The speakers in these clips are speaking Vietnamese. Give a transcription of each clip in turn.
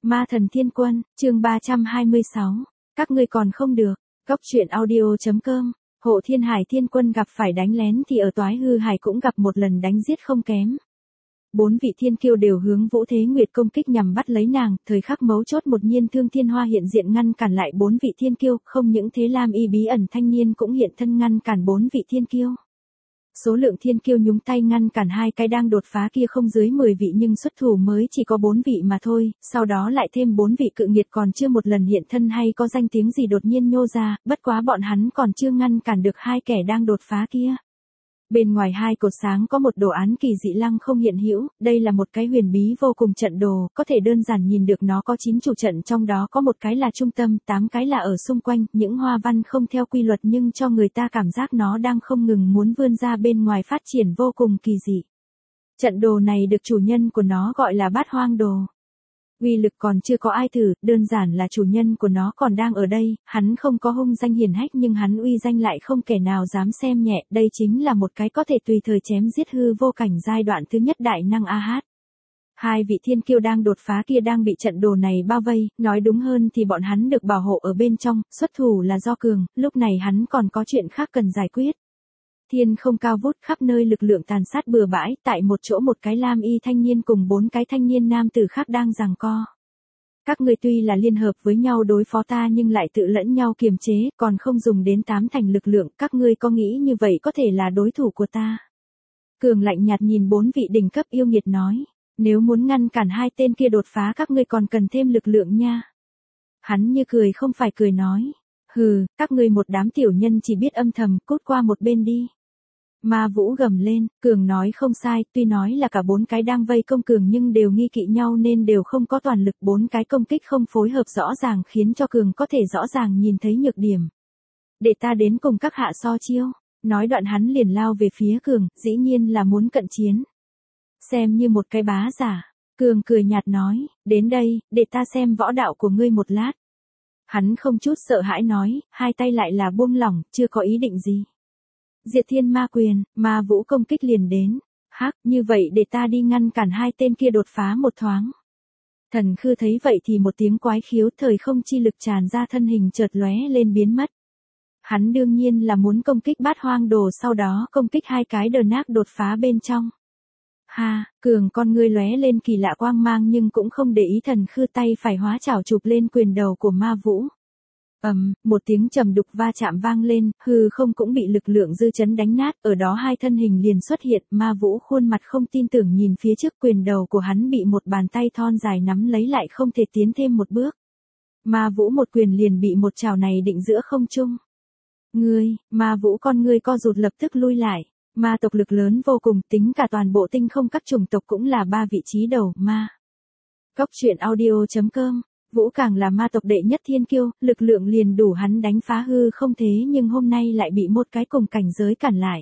Ma thần thiên quân, chương 326. Các ngươi còn không được. Góc truyện audio.com. Hộ Thiên Hải Thiên Quân gặp phải đánh lén thì ở Toái Hư Hải cũng gặp một lần đánh giết không kém. 4 vị thiên kiêu đều hướng Vũ Thế Nguyệt công kích nhằm bắt lấy nàng, thời khắc mấu chốt một nhiên Thương Thiên Hoa hiện diện ngăn cản lại 4 vị thiên kiêu, không những thế Lam Y bí ẩn thanh niên cũng hiện thân ngăn cản 4 vị thiên kiêu. Số lượng thiên kiêu nhúng tay ngăn cản hai cái đang đột phá kia không dưới 10 vị nhưng xuất thủ mới chỉ có 4 vị mà thôi, sau đó lại thêm 4 vị cự nghiệt còn chưa một lần hiện thân hay có danh tiếng gì đột nhiên nhô ra, bất quá bọn hắn còn chưa ngăn cản được hai kẻ đang đột phá kia. Bên ngoài hai cột sáng có một đồ án kỳ dị lăng không hiện hữu, đây là một cái huyền bí vô cùng trận đồ, có thể đơn giản nhìn được nó có 9 chủ trận, trong đó có một cái là trung tâm, 8 cái là ở xung quanh, những hoa văn không theo quy luật nhưng cho người ta cảm giác nó đang không ngừng muốn vươn ra bên ngoài phát triển vô cùng kỳ dị. Trận đồ này được chủ nhân của nó gọi là Bát Hoang Đồ. Uy lực còn chưa có ai thử, đơn giản là chủ nhân của nó còn đang ở đây, hắn không có hung danh hiển hách nhưng hắn uy danh lại không kẻ nào dám xem nhẹ, đây chính là một cái có thể tùy thời chém giết hư vô cảnh giai đoạn thứ nhất đại năng A-hát. Hai vị thiên kiêu đang đột phá kia đang bị trận đồ này bao vây, nói đúng hơn thì bọn hắn được bảo hộ ở bên trong, xuất thủ là do Cường, lúc này hắn còn có chuyện khác cần giải quyết. Thiên không cao vút khắp nơi lực lượng tàn sát bừa bãi, tại một chỗ một cái lam y thanh niên cùng 4 cái thanh niên nam tử khác đang giằng co. Các ngươi tuy là liên hợp với nhau đối phó ta nhưng lại tự lẫn nhau kiềm chế, còn không dùng đến 8 thành lực lượng, các ngươi có nghĩ như vậy có thể là đối thủ của ta? Cường lạnh nhạt nhìn 4 vị đỉnh cấp yêu nghiệt nói, nếu muốn ngăn cản hai tên kia đột phá các ngươi còn cần thêm lực lượng nha. Hắn như cười không phải cười nói, hừ, các ngươi một đám tiểu nhân chỉ biết âm thầm, cút qua một bên đi. Ma Vũ gầm lên, Cường nói không sai, tuy nói là cả 4 cái đang vây công Cường nhưng đều nghi kỵ nhau nên đều không có toàn lực, 4 cái công kích không phối hợp rõ ràng khiến cho Cường có thể rõ ràng nhìn thấy nhược điểm. Để ta đến cùng các hạ so chiêu, nói đoạn hắn liền lao về phía Cường, dĩ nhiên là muốn cận chiến. Xem như một cái bá giả, Cường cười nhạt nói, đến đây, để ta xem võ đạo của ngươi một lát. Hắn không chút sợ hãi nói, hai tay lại là buông lỏng, chưa có ý định gì. Diệt Thiên Ma Quyền, Ma Vũ công kích liền đến. Hắc, như vậy để ta đi ngăn cản hai tên kia đột phá một thoáng. Thần Khư thấy vậy thì một tiếng quái khiếu, thời không chi lực tràn ra, thân hình chợt lóe lên biến mất. Hắn đương nhiên là muốn công kích Bát Hoang Đồ, sau đó công kích hai cái đờ nác đột phá bên trong. Ha, Cường con ngươi lóe lên kỳ lạ quang mang nhưng cũng không để ý, Thần Khư tay phải hóa chảo chụp lên quyền đầu của Ma Vũ. Một tiếng trầm đục va chạm vang lên, hư không cũng bị lực lượng dư chấn đánh nát, ở đó hai thân hình liền xuất hiện, Ma Vũ khuôn mặt không tin tưởng nhìn phía trước, quyền đầu của hắn bị một bàn tay thon dài nắm lấy lại không thể tiến thêm một bước. Ma Vũ một quyền liền bị một chảo này định giữa không trung. Ngươi, Ma Vũ con ngươi co rụt lập tức lui lại. Ma tộc lực lớn vô cùng, tính cả toàn bộ tinh không các chủng tộc cũng là 3 vị trí đầu, ma. Góc truyện audio.com. Vũ càng là ma tộc đệ nhất thiên kiêu, lực lượng liền đủ hắn đánh phá hư không, thế nhưng hôm nay lại bị một cái cùng cảnh giới cản lại.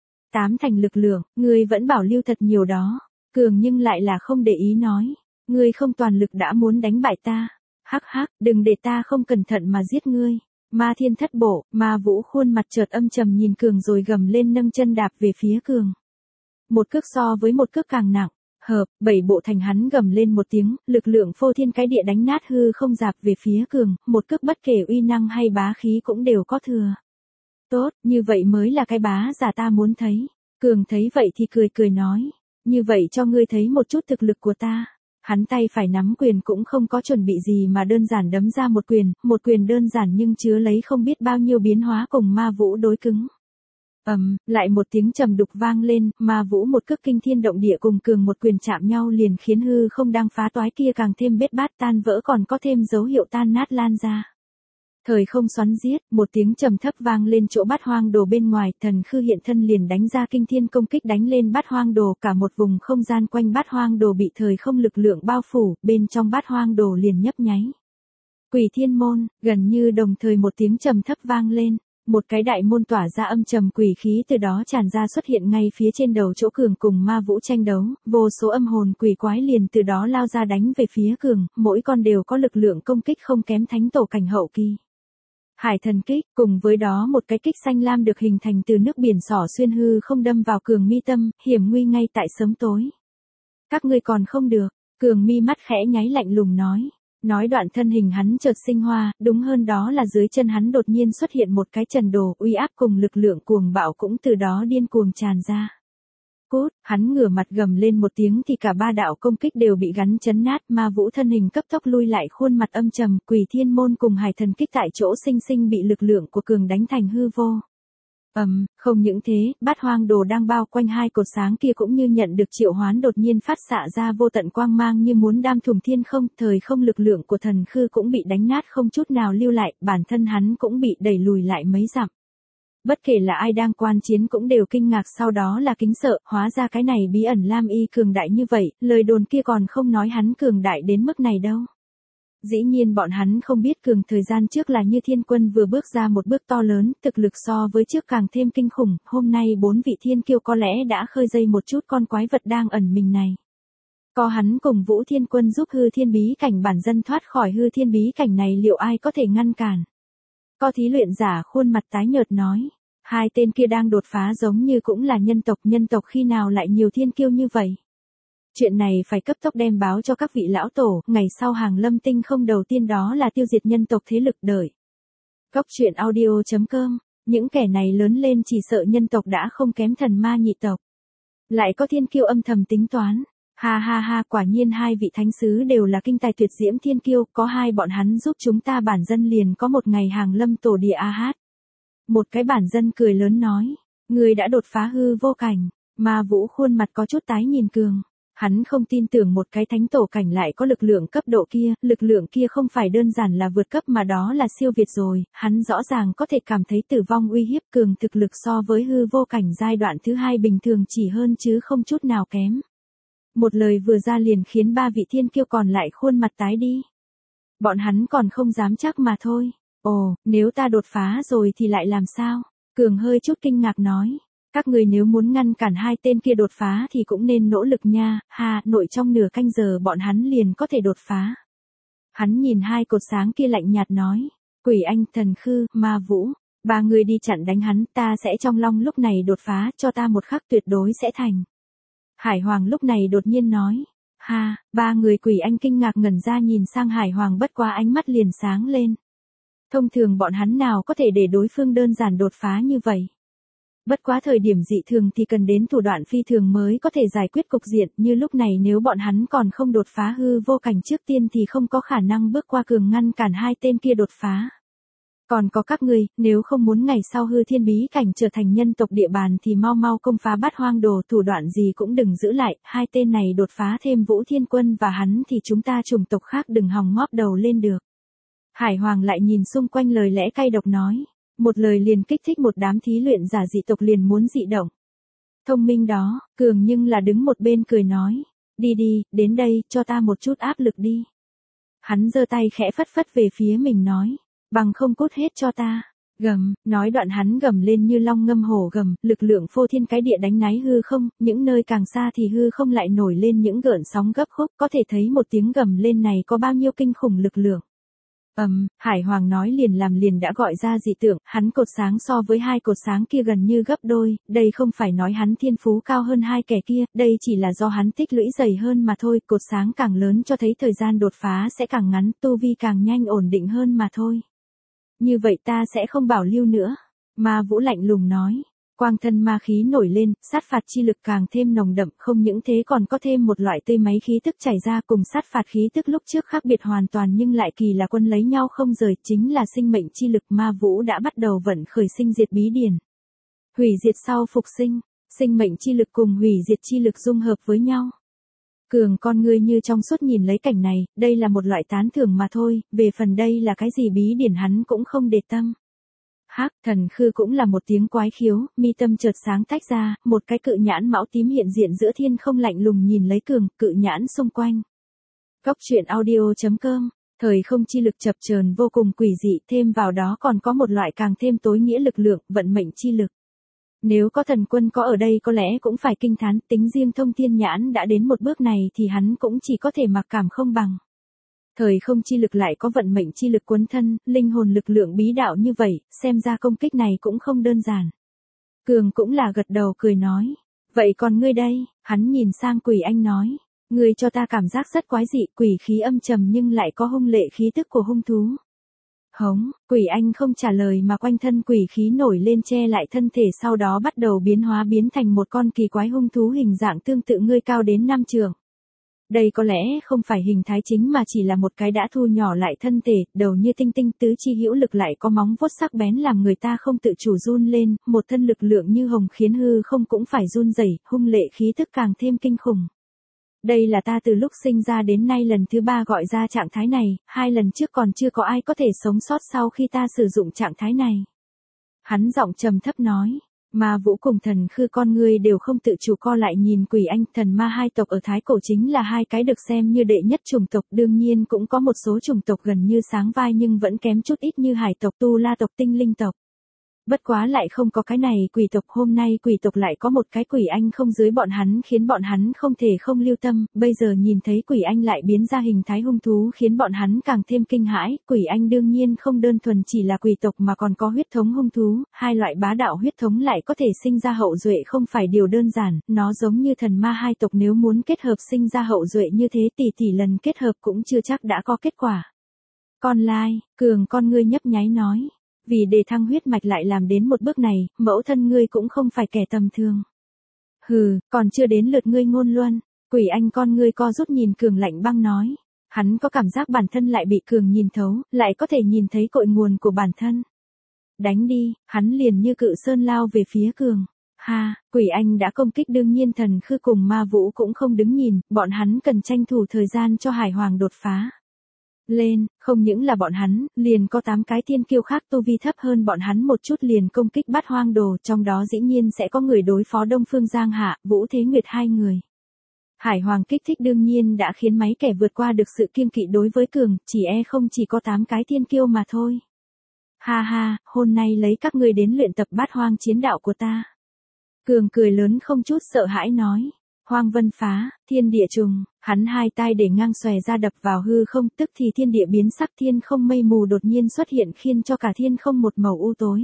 8 thành lực lượng, ngươi vẫn bảo lưu thật nhiều đó. Cường nhưng lại là không để ý nói, ngươi không toàn lực đã muốn đánh bại ta. Hắc hắc, đừng để ta không cẩn thận mà giết ngươi. Ma Thiên Thất Bộ, Ma Vũ khuôn mặt chợt âm trầm nhìn Cường rồi gầm lên nâng chân đạp về phía Cường. Một cước so với một cước càng nặng. Hợp, 7 bộ thành hắn gầm lên một tiếng, lực lượng phô thiên cái địa đánh nát hư không dạp về phía Cường, một cước bất kể uy năng hay bá khí cũng đều có thừa. Tốt, như vậy mới là cái bá giả ta muốn thấy. Cường thấy vậy thì cười cười nói, như vậy cho ngươi thấy một chút thực lực của ta. Hắn tay phải nắm quyền cũng không có chuẩn bị gì mà đơn giản đấm ra một quyền đơn giản nhưng chứa lấy không biết bao nhiêu biến hóa cùng Ma Vũ đối cứng. Lại một tiếng trầm đục vang lên, Ma Vũ một cước kinh thiên động địa cùng Cường một quyền chạm nhau liền khiến hư không đang phá toái kia càng thêm bết bát tan vỡ, còn có thêm dấu hiệu tan nát lan ra. Thời không xoắn giết, một tiếng trầm thấp vang lên chỗ Bát Hoang Đồ bên ngoài, Thần Khư hiện thân liền đánh ra kinh thiên công kích đánh lên Bát Hoang Đồ, cả một vùng không gian quanh Bát Hoang Đồ bị thời không lực lượng bao phủ, bên trong Bát Hoang Đồ liền nhấp nháy. Quỷ Thiên Môn, gần như đồng thời một tiếng trầm thấp vang lên. Một cái đại môn tỏa ra âm trầm quỷ khí từ đó tràn ra xuất hiện ngay phía trên đầu chỗ Cường cùng Ma Vũ tranh đấu, vô số âm hồn quỷ quái liền từ đó lao ra đánh về phía Cường, mỗi con đều có lực lượng công kích không kém thánh tổ cảnh hậu kỳ. Hải thần kích, cùng với đó một cái kích xanh lam được hình thành từ nước biển xỏ xuyên hư không đâm vào Cường mi tâm, hiểm nguy ngay tại sớm tối. Các ngươi còn không được, Cường mi mắt khẽ nháy lạnh lùng nói. Nói đoạn thân hình hắn chợt sinh hoa, đúng hơn đó là dưới chân hắn đột nhiên xuất hiện một cái trần đồ, uy áp cùng lực lượng cuồng bạo cũng từ đó điên cuồng tràn ra. Cút, hắn ngửa mặt gầm lên một tiếng thì cả ba đạo công kích đều bị gắn chấn nát, Ma Vũ thân hình cấp tốc lui lại, khuôn mặt âm trầm, Quỷ Thiên Môn cùng Hải Thần Kích tại chỗ sinh sinh bị lực lượng của cường đánh thành hư vô. Không những thế, Bát Hoang Đồ đang bao quanh hai cột sáng kia cũng như nhận được triệu hoán đột nhiên phát xạ ra vô tận quang mang như muốn đam thủng thiên không, thời không lực lượng của thần khư cũng bị đánh nát không chút nào lưu lại, bản thân hắn cũng bị đẩy lùi lại mấy dặm. Bất kể là ai đang quan chiến cũng đều kinh ngạc, sau đó là kính sợ, hóa ra cái này bí ẩn Lam Y cường đại như vậy, lời đồn kia còn không nói hắn cường đại đến mức này đâu. Dĩ nhiên bọn hắn không biết cường thời gian trước là như Thiên Quân vừa bước ra một bước to lớn, thực lực so với trước càng thêm kinh khủng, hôm nay 4 vị thiên kiêu có lẽ đã khơi dây một chút con quái vật đang ẩn mình này. Có hắn cùng Vũ Thiên Quân giúp hư thiên bí cảnh bản dân thoát khỏi hư thiên bí cảnh này, liệu ai có thể ngăn cản? Có thí luyện giả khuôn mặt tái nhợt nói, hai tên kia đang đột phá giống như cũng là nhân tộc khi nào lại nhiều thiên kiêu như vậy? Chuyện này phải cấp tốc đem báo cho các vị lão tổ, ngày sau hàng lâm tinh không đầu tiên đó là tiêu diệt nhân tộc thế lực đợi. Cốc truyện audio.com, những kẻ này lớn lên chỉ sợ nhân tộc đã không kém thần ma nhị tộc. Lại có thiên kiêu âm thầm tính toán. Ha ha ha, quả nhiên hai vị thánh sứ đều là kinh tài tuyệt diễm thiên kiêu, có hai bọn hắn giúp chúng ta bản dân liền có một ngày hàng lâm tổ địa a hát. Một cái bản dân cười lớn nói, người đã đột phá hư vô cảnh, Ma Vũ khuôn mặt có chút tái nhìn cường. Hắn không tin tưởng một cái thánh tổ cảnh lại có lực lượng cấp độ kia, lực lượng kia không phải đơn giản là vượt cấp mà đó là siêu việt rồi, hắn rõ ràng có thể cảm thấy tử vong uy hiếp, cường thực lực so với hư vô cảnh giai đoạn thứ hai bình thường chỉ hơn chứ không chút nào kém. Một lời vừa ra liền khiến ba vị thiên kiêu còn lại khuôn mặt tái đi. Bọn hắn còn không dám chắc mà thôi. Ồ, nếu ta đột phá rồi thì lại làm sao? Cường hơi chút kinh ngạc nói. Các người nếu muốn ngăn cản hai tên kia đột phá thì cũng nên nỗ lực nha, nội trong nửa canh giờ bọn hắn liền có thể đột phá. Hắn nhìn hai cột sáng kia lạnh nhạt nói, Quỷ Anh, Thần Khư, Ma Vũ, ba người đi chặn đánh hắn, ta sẽ trong long lúc này đột phá, cho ta một khắc tuyệt đối sẽ thành. Hải Hoàng lúc này đột nhiên nói, ba người Quỷ Anh kinh ngạc ngẩn ra nhìn sang Hải Hoàng, bất quá ánh mắt liền sáng lên. Thông thường bọn hắn nào có thể để đối phương đơn giản đột phá như vậy. Bất quá thời điểm dị thường thì cần đến thủ đoạn phi thường mới có thể giải quyết cục diện, như lúc này nếu bọn hắn còn không đột phá hư vô cảnh trước tiên thì không có khả năng bước qua cường ngăn cản hai tên kia đột phá. Còn có các ngươi, nếu không muốn ngày sau hư thiên bí cảnh trở thành nhân tộc địa bàn thì mau mau công phá Bát Hoang Đồ, thủ đoạn gì cũng đừng giữ lại, hai tên này đột phá thêm Vũ Thiên Quân và hắn thì chúng ta chủng tộc khác đừng hòng ngóc đầu lên được. Hải Hoàng lại nhìn xung quanh lời lẽ cay độc nói. Một lời liền kích thích một đám thí luyện giả dị tộc liền muốn dị động. Thông minh đó, cường nhưng là đứng một bên cười nói. Đi, đến đây, cho ta một chút áp lực đi. Hắn giơ tay khẽ phất phất về phía mình nói. Bằng không cút hết cho ta. Gầm, nói đoạn hắn gầm lên như long ngâm hổ gầm, lực lượng phô thiên cái địa đánh náy hư không, những nơi càng xa thì hư không lại nổi lên những gợn sóng gấp khúc, có thể thấy một tiếng gầm lên này có bao nhiêu kinh khủng lực lượng. Hải Hoàng nói liền làm liền đã gọi ra dị tượng, hắn cột sáng so với hai cột sáng kia gần như gấp đôi, đây không phải nói hắn thiên phú cao hơn hai kẻ kia, đây chỉ là do hắn tích lũy dày hơn mà thôi, cột sáng càng lớn cho thấy thời gian đột phá sẽ càng ngắn, tu vi càng nhanh ổn định hơn mà thôi. Như vậy ta sẽ không bảo lưu nữa. Ma Vũ lạnh lùng nói. Quang thân ma khí nổi lên, sát phạt chi lực càng thêm nồng đậm, không những thế còn có thêm một loại tươi máy khí tức chảy ra cùng sát phạt khí tức lúc trước khác biệt hoàn toàn nhưng lại kỳ là quân lấy nhau không rời, chính là sinh mệnh chi lực. Ma Vũ đã bắt đầu vận khởi sinh diệt bí điển. Hủy diệt sau phục sinh, sinh mệnh chi lực cùng hủy diệt chi lực dung hợp với nhau. Cường con ngươi như trong suốt nhìn lấy cảnh này, đây là một loại tán thưởng mà thôi, về phần đây là cái gì bí điển hắn cũng không để tâm. Thần Khư cũng là một tiếng quái khiếu, mi tâm chợt sáng tách ra, một cái cự nhãn mão tím hiện diện giữa thiên không lạnh lùng nhìn lấy cường, cự nhãn xung quanh. Cốc truyện audio.com, thời không chi lực chập chờn vô cùng quỷ dị, thêm vào đó còn có một loại càng thêm tối nghĩa lực lượng, vận mệnh chi lực. Nếu có thần quân có ở đây có lẽ cũng phải kinh thán, tính riêng thông thiên nhãn đã đến một bước này thì hắn cũng chỉ có thể mặc cảm không bằng. Thời không chi lực lại có vận mệnh chi lực cuốn thân, linh hồn lực lượng bí đạo như vậy, xem ra công kích này cũng không đơn giản. Cường cũng là gật đầu cười nói. Vậy còn ngươi đây, hắn nhìn sang Quỷ Anh nói. Ngươi cho ta cảm giác rất quái dị, quỷ khí âm trầm nhưng lại có hung lệ khí tức của hung thú. Hống, quỷ anh không trả lời mà quanh thân quỷ khí nổi lên che lại thân thể, sau đó bắt đầu biến hóa biến thành một con kỳ quái hung thú hình dạng tương tự ngươi, cao đến 5 trượng. Đây có lẽ không phải hình thái chính mà chỉ là một cái đã thu nhỏ lại thân thể, đầu như tinh tinh, tứ chi hữu lực, lại có móng vuốt sắc bén làm người ta không tự chủ run lên, một thân lực lượng như hồng khiến hư không cũng phải run rẩy, hung lệ khí tức càng thêm kinh khủng. Đây là ta từ lúc sinh ra đến nay lần thứ 3 gọi ra trạng thái này, 2 lần trước còn chưa có ai có thể sống sót sau khi ta sử dụng trạng thái này. Hắn giọng trầm thấp nói. Ma Vũ cùng Thần Khư con ngươi đều không tự chủ co lại nhìn quỷ anh. Thần ma hai tộc ở Thái Cổ chính là hai cái được xem như đệ nhất chủng tộc, đương nhiên cũng có một số chủng tộc gần như sáng vai nhưng vẫn kém chút ít như hải tộc, tu la tộc, tinh linh tộc. Bất quá lại không có cái này quỷ tộc, hôm nay quỷ tộc lại có một cái quỷ anh không dưới bọn hắn, khiến bọn hắn không thể không lưu tâm, bây giờ nhìn thấy quỷ anh lại biến ra hình thái hung thú khiến bọn hắn càng thêm kinh hãi. Quỷ anh đương nhiên không đơn thuần chỉ là quỷ tộc mà còn có huyết thống hung thú, hai loại bá đạo huyết thống lại có thể sinh ra hậu duệ không phải điều đơn giản, nó giống như thần ma hai tộc, nếu muốn kết hợp sinh ra hậu duệ như thế tỷ tỷ lần kết hợp cũng chưa chắc đã có kết quả. Con lai, Cường con ngươi nhấp nháy nói. Vì đề thăng huyết mạch lại làm đến một bước này, mẫu thân ngươi cũng không phải kẻ tầm thường. Hừ, còn chưa đến lượt ngươi ngôn luân. Quỷ anh con ngươi co rút nhìn Cường lạnh băng nói. Hắn có cảm giác bản thân lại bị Cường nhìn thấu, lại có thể nhìn thấy cội nguồn của bản thân. Đánh đi, hắn liền như cự sơn lao về phía Cường. Ha, quỷ anh đã công kích, đương nhiên Thần Khư cùng Ma Vũ cũng không đứng nhìn, bọn hắn cần tranh thủ thời gian cho Hải Hoàng đột phá. Lên, không những là bọn hắn, liền có 8 cái thiên kiêu khác tu vi thấp hơn bọn hắn một chút liền công kích Bát Hoang Đồ, trong đó dĩ nhiên sẽ có người đối phó Đông Phương Giang Hạ, Vũ Thế Nguyệt hai người. Hải Hoàng kích thích đương nhiên đã khiến mấy kẻ vượt qua được sự kiêng kỵ đối với Cường, không chỉ có 8 cái thiên kiêu mà thôi. Ha ha, hôm nay lấy các ngươi đến luyện tập Bát Hoang chiến đạo của ta. Cường cười lớn không chút sợ hãi nói. Hoang vân phá, thiên địa trùng, hắn hai tay để ngang xòe ra đập vào hư không, tức thì thiên địa biến sắc, thiên không mây mù đột nhiên xuất hiện khiến cho cả thiên không một màu u tối.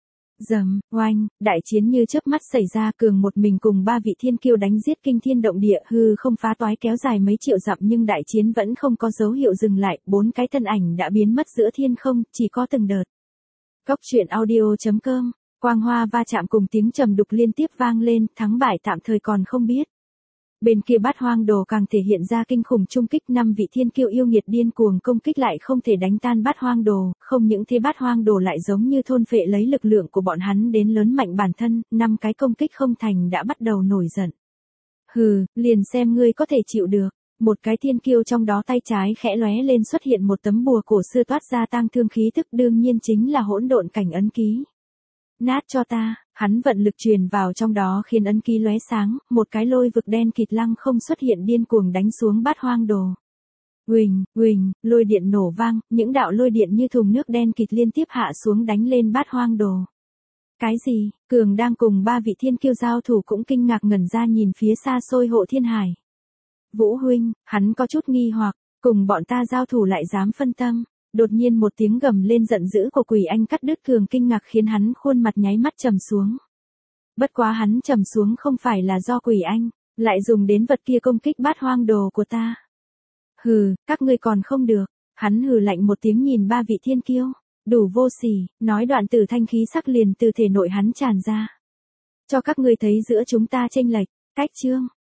Rầm, oanh, đại chiến như chớp mắt xảy ra, Cường một mình cùng 3 vị thiên kiêu đánh giết kinh thiên động địa, hư không phá toái kéo dài mấy triệu dặm nhưng đại chiến vẫn không có dấu hiệu dừng lại, 4 cái thân ảnh đã biến mất giữa thiên không, chỉ có từng đợt. Cốc truyện audio.com, quang hoa va chạm cùng tiếng trầm đục liên tiếp vang lên, thắng bại tạm thời còn không biết. Bên kia Bát Hoang Đồ càng thể hiện ra kinh khủng trung kích, 5 vị thiên kiêu yêu nghiệt điên cuồng công kích lại không thể đánh tan Bát Hoang Đồ, không những thế Bát Hoang Đồ lại giống như thôn phệ lấy lực lượng của bọn hắn đến lớn mạnh bản thân, 5 cái công kích không thành đã bắt đầu nổi giận. Hừ, liền xem ngươi có thể chịu được. Một cái thiên kiêu trong đó tay trái khẽ lóe lên xuất hiện một tấm bùa cổ xưa toát ra tang thương khí tức, đương nhiên chính là hỗn độn cảnh ấn ký. Nát cho ta, hắn vận lực truyền vào trong đó khiến ấn ký lóe sáng, một cái lôi vực đen kịt lăng không xuất hiện điên cuồng đánh xuống Bát Hoang Đồ. Uỳnh, uỳnh, lôi điện nổ vang, những đạo lôi điện như thùng nước đen kịt liên tiếp hạ xuống đánh lên Bát Hoang Đồ. Cái gì? Cường đang cùng 3 vị thiên kiêu giao thủ cũng kinh ngạc ngẩn ra nhìn phía xa xôi Hộ Thiên Hải. Vũ huynh, hắn có chút nghi hoặc, cùng bọn ta giao thủ lại dám phân tâm. Đột nhiên một tiếng gầm lên giận dữ của quỷ anh cắt đứt Cường kinh ngạc khiến hắn khuôn mặt nháy mắt trầm xuống. Bất quá hắn trầm xuống không phải là do quỷ anh, lại dùng đến vật kia công kích Bát Hoang Đồ của ta. Hừ, các ngươi còn không được. Hắn hừ lạnh một tiếng nhìn 3 vị thiên kiêu, đủ vô sỉ, nói đoạn tử thanh khí sắc liền từ thể nội hắn tràn ra. Cho các ngươi thấy giữa chúng ta chênh lệch, cách chương.